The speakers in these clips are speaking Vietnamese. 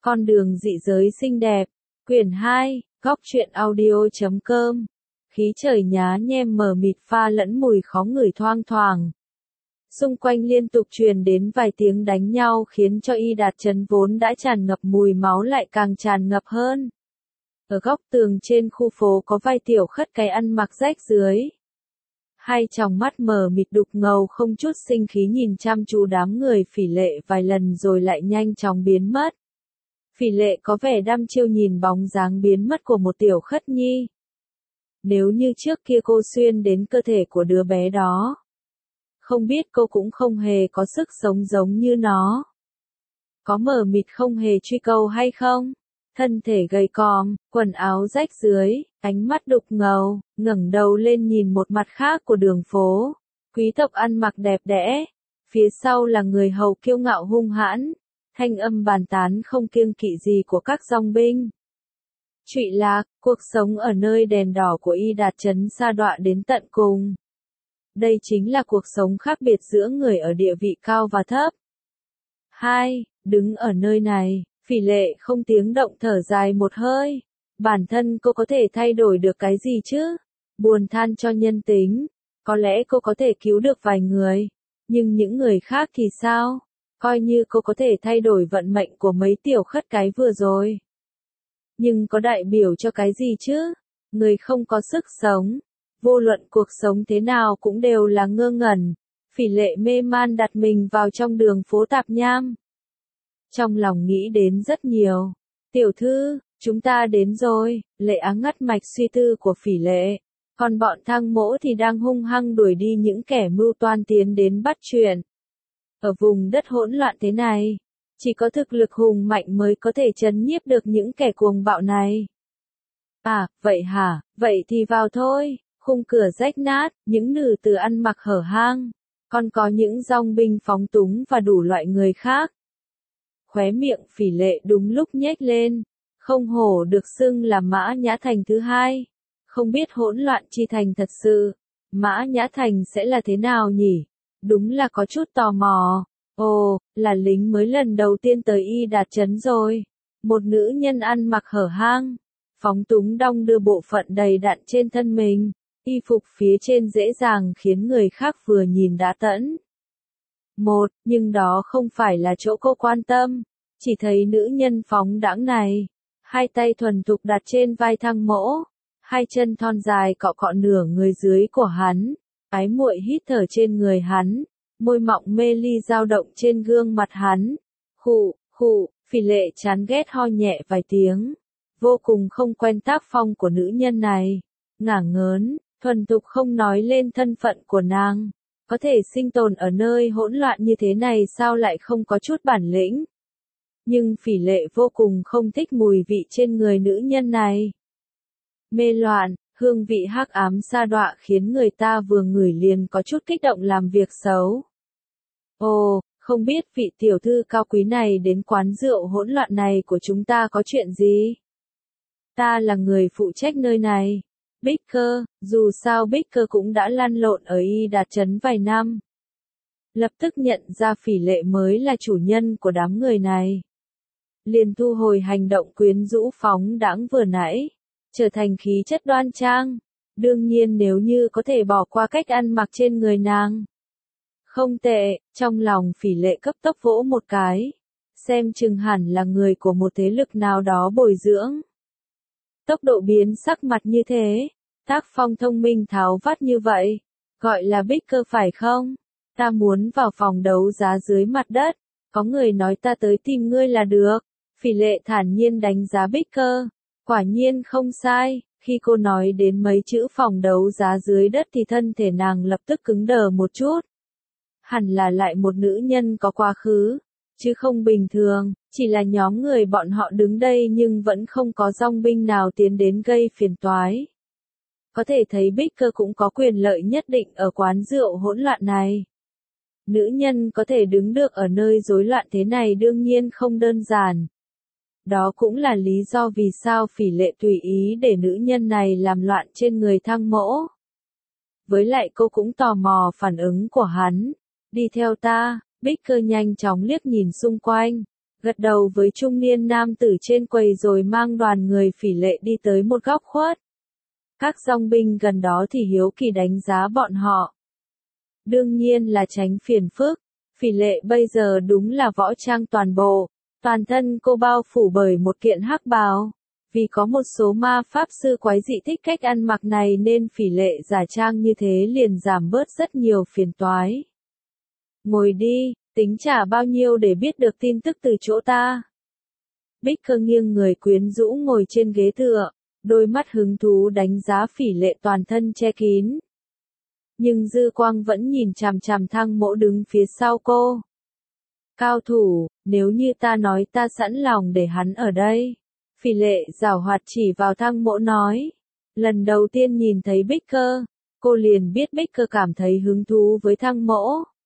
Con đường dị giới xinh đẹp, quyển 2, góc truyện audio.com. Khí trời nhá nhem mờ mịt pha lẫn mùi khó ngửi thoang thoảng. Xung quanh liên tục truyền đến vài tiếng đánh nhau khiến cho Y Đạt Trấn vốn đã tràn ngập mùi máu lại càng tràn ngập hơn. Ở góc tường trên khu phố có vài tiểu khất cái ăn mặc rách rưới. Hai tròng mắt mờ mịt đục ngầu không chút sinh khí nhìn chăm chú đám người Phỉ Lệ vài lần rồi lại nhanh chóng biến mất. Phỉ Lệ có vẻ đăm chiêu nhìn bóng dáng biến mất của một tiểu khất nhi. Nếu như trước kia cô xuyên đến cơ thể của đứa bé đó, không biết cô cũng không hề có sức sống giống như nó. Có mờ mịt không hề truy cầu hay không? Thân thể gầy còm, quần áo rách rưới, ánh mắt đục ngầu, ngẩng đầu lên nhìn một mặt khác của đường phố. Quý tộc ăn mặc đẹp đẽ, phía sau là người hầu kiêu ngạo hung hãn, thanh âm bàn tán không kiêng kỵ gì của các dòng binh. Trụy lạc, cuộc sống ở nơi đèn đỏ của Y Đạt Trấn sa đọa đến tận cùng. Đây chính là cuộc sống khác biệt giữa người ở địa vị cao và thấp. 2. Đứng ở nơi này, Phỉ Lệ không tiếng động thở dài một hơi. Bản thân cô có thể thay đổi được cái gì chứ? Buồn than cho nhân tính. Có lẽ cô có thể cứu được vài người. Nhưng những người khác thì sao? Coi như cô có thể thay đổi vận mệnh của mấy tiểu khất cái vừa rồi. Nhưng có đại biểu cho cái gì chứ? Người không có sức sống. Vô luận cuộc sống thế nào cũng đều là ngơ ngẩn. Phỉ Lệ mê man đặt mình vào trong đường phố tạp nham. Trong lòng nghĩ đến rất nhiều. Tiểu thư, chúng ta đến rồi. Lệ Á ngắt mạch suy tư của Phỉ Lệ. Còn bọn Thang Mỗ thì đang hung hăng đuổi đi những kẻ mưu toan tiến đến bắt chuyện. Ở vùng đất hỗn loạn thế này, chỉ có thực lực hùng mạnh mới có thể trấn nhiếp được những kẻ cuồng bạo này. À, vậy hả, vậy thì vào thôi. Khung cửa rách nát, những nữ tử ăn mặc hở hang, còn có những dòng binh phóng túng và đủ loại người khác. Khóe miệng Phỉ Lệ đúng lúc nhếch lên, không hổ được xưng là Mã Nhã Thành thứ hai. Không biết hỗn loạn chi thành thật sự, Mã Nhã Thành sẽ là thế nào nhỉ? Đúng là có chút tò mò. Ồ, là lính mới lần đầu tiên tới Y Đạt Trấn rồi. Một nữ nhân ăn mặc hở hang, phóng túng đong đưa bộ phận đầy đặn trên thân mình. Y phục phía trên dễ dàng khiến người khác vừa nhìn đã tẫn. Nhưng đó không phải là chỗ cô quan tâm. Chỉ thấy nữ nhân phóng đãng này, hai tay thuần thục đặt trên vai Thang Mỗ, hai chân thon dài cọ cọ nửa người dưới của hắn, ái muội hít thở trên người hắn, môi mọng mê ly dao động trên gương mặt hắn. Khụ, Phỉ Lệ chán ghét ho nhẹ vài tiếng, vô cùng không quen tác phong của nữ nhân này, ngả ngớn, thuần thục không nói lên thân phận của nàng. Có thể sinh tồn ở nơi hỗn loạn như thế này sao lại không có chút bản lĩnh. Nhưng Phỉ Lệ vô cùng không thích mùi vị trên người nữ nhân này. Mê loạn, hương vị hắc ám sa đọa khiến người ta vừa ngửi liền có chút kích động làm việc xấu. Ồ, không biết vị tiểu thư cao quý này đến quán rượu hỗn loạn này của chúng ta có chuyện gì? Ta là người phụ trách nơi này. Baker, dù sao Baker cũng đã lăn lộn ở Y Đạt Trấn vài năm. Lập tức nhận ra Phỉ Lệ mới là chủ nhân của đám người này. Liền thu hồi hành động quyến rũ phóng đãng vừa nãy, trở thành khí chất đoan trang. Đương nhiên nếu như có thể bỏ qua cách ăn mặc trên người nàng. Không tệ, trong lòng Phỉ Lệ cấp tốc vỗ một cái. Xem chừng hẳn là người của một thế lực nào đó bồi dưỡng. Tốc độ biến sắc mặt như thế, tác phong thông minh tháo vát như vậy, gọi là Baker phải không? Ta muốn vào phòng đấu giá dưới mặt đất, có người nói ta tới tìm ngươi là được. Phỉ Lệ thản nhiên đánh giá Baker, quả nhiên không sai, khi cô nói đến mấy chữ phòng đấu giá dưới đất thì thân thể nàng lập tức cứng đờ một chút. Hẳn là lại một nữ nhân có quá khứ, chứ không bình thường, chỉ là nhóm người bọn họ đứng đây nhưng vẫn không có dòng binh nào tiến đến gây phiền toái. Có thể thấy Baker cũng có quyền lợi nhất định ở quán rượu hỗn loạn này. Nữ nhân có thể đứng được ở nơi rối loạn thế này đương nhiên không đơn giản. Đó cũng là lý do vì sao Phỉ Lệ tùy ý để nữ nhân này làm loạn trên người Thang Mỗ. Với lại cô cũng tò mò phản ứng của hắn. Đi theo ta, Baker nhanh chóng liếc nhìn xung quanh, gật đầu với trung niên nam tử trên quầy rồi mang đoàn người Phỉ Lệ đi tới một góc khuất. Các dòng binh gần đó thì hiếu kỳ đánh giá bọn họ. Đương nhiên là tránh phiền phức, Phỉ Lệ bây giờ đúng là võ trang toàn bộ, toàn thân cô bao phủ bởi một kiện hắc bào. Vì có một số ma pháp sư quái dị thích cách ăn mặc này nên Phỉ Lệ giả trang như thế liền giảm bớt rất nhiều phiền toái. Ngồi đi, tính trả bao nhiêu để biết được tin tức từ chỗ ta. Baker nghiêng người quyến rũ ngồi trên ghế tựa, đôi mắt hứng thú đánh giá Phỉ Lệ toàn thân che kín. Nhưng dư quang vẫn nhìn chằm chằm Thăng Mỗ đứng phía sau cô. Cao thủ, nếu như ta nói ta sẵn lòng để hắn ở đây. Phỉ Lệ giảo hoạt chỉ vào Thăng Mỗ nói. Lần đầu tiên nhìn thấy Baker, cô liền biết Baker cảm thấy hứng thú với Thăng Mỗ.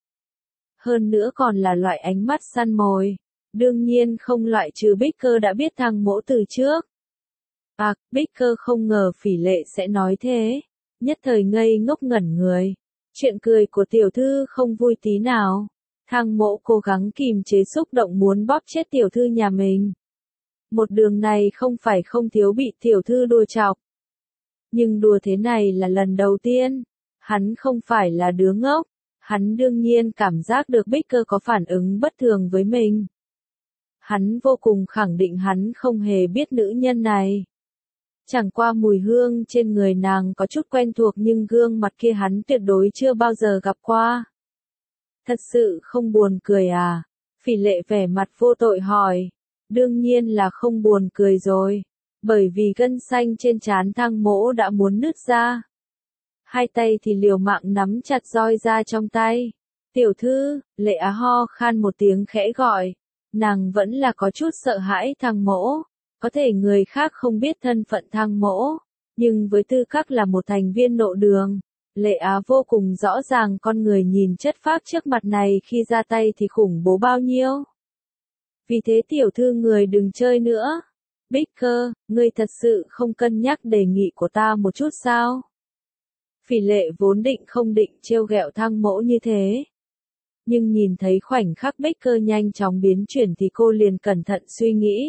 Hơn nữa còn là loại ánh mắt săn mồi. Đương nhiên không loại trừ Baker đã biết Thăng Mỗ từ trước. Baker không ngờ Phỉ Lệ sẽ nói thế. Nhất thời ngây ngốc ngẩn người. Chuyện cười của tiểu thư không vui tí nào. Thăng Mỗ cố gắng kìm chế xúc động muốn bóp chết tiểu thư nhà mình. Một đường này không phải không thiếu bị tiểu thư đùa chọc. Nhưng đùa thế này là lần đầu tiên. Hắn không phải là đứa ngốc. Hắn đương nhiên cảm giác được Baker có phản ứng bất thường với mình. Hắn vô cùng khẳng định hắn không hề biết nữ nhân này. Chẳng qua mùi hương trên người nàng có chút quen thuộc nhưng gương mặt kia hắn tuyệt đối chưa bao giờ gặp qua. Thật sự không buồn cười à? Phỉ Lệ vẻ mặt vô tội hỏi. Đương nhiên là không buồn cười rồi. Bởi vì gân xanh trên trán Thăng Mỗ đã muốn nứt ra. Hai tay thì liều mạng nắm chặt roi ra trong tay. Tiểu thư, Lệ Á ho khan một tiếng khẽ gọi. Nàng vẫn là có chút sợ hãi Thăng Mỗ. Có thể người khác không biết thân phận Thăng Mỗ. Nhưng với tư cách là một thành viên nộ đường, Lệ Á vô cùng rõ ràng con người nhìn chất phác trước mặt này khi ra tay thì khủng bố bao nhiêu. Vì thế tiểu thư người đừng chơi nữa. Baker, ngươi thật sự không cân nhắc đề nghị của ta một chút sao? Phỉ Lệ vốn định không định trêu ghẹo Thăng Mỗ như thế. Nhưng nhìn thấy khoảnh khắc Baker nhanh chóng biến chuyển thì cô liền cẩn thận suy nghĩ.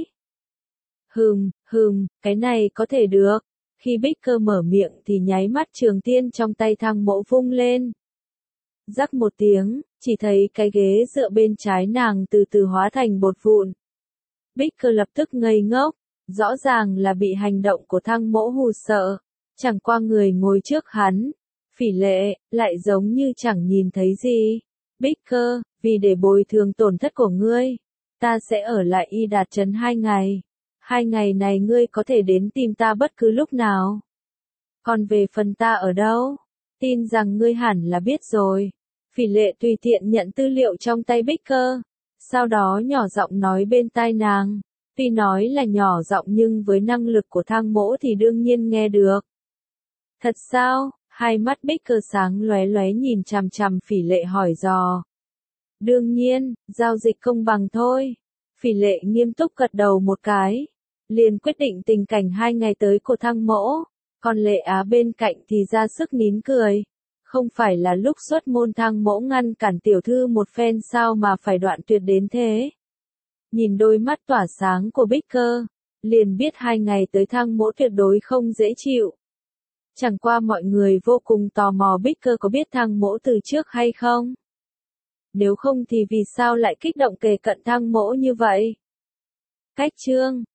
Cái này có thể được. Khi Baker mở miệng thì nháy mắt trường tiên trong tay Thăng Mỗ vung lên. Rắc một tiếng, chỉ thấy cái ghế dựa bên trái nàng từ từ hóa thành bột vụn. Baker lập tức ngây ngốc, rõ ràng là bị hành động của Thăng Mỗ hù sợ. Chẳng qua người ngồi trước hắn, Phỉ Lệ, lại giống như chẳng nhìn thấy gì. Baker, vì để bồi thường tổn thất của ngươi, ta sẽ ở lại Y Đạt Trấn 2 ngày. 2 ngày này ngươi có thể đến tìm ta bất cứ lúc nào. Còn về phần ta ở đâu, tin rằng ngươi hẳn là biết rồi. Phỉ Lệ tùy tiện nhận tư liệu trong tay Baker, sau đó nhỏ giọng nói bên tai nàng. Tuy nói là nhỏ giọng nhưng với năng lực của Thăng Mỗ thì đương nhiên nghe được. Thật sao? Hai mắt Baker sáng lóe lóe nhìn chằm chằm Phỉ Lệ hỏi dò. Đương nhiên, giao dịch công bằng thôi. Phỉ Lệ nghiêm túc gật đầu một cái. Liền quyết định tình cảnh 2 ngày tới của Thăng Mỗ. Còn Lệ Á bên cạnh thì ra sức nín cười. Không phải là lúc xuất môn Thăng Mỗ ngăn cản tiểu thư một phen sao mà phải đoạn tuyệt đến thế. Nhìn đôi mắt tỏa sáng của Baker, liền biết 2 ngày tới Thăng Mỗ tuyệt đối không dễ chịu. Chẳng qua mọi người vô cùng tò mò Baker có biết Thăng Mỗ từ trước hay không? Nếu không thì vì sao lại kích động kề cận Thăng Mỗ như vậy? Cách chương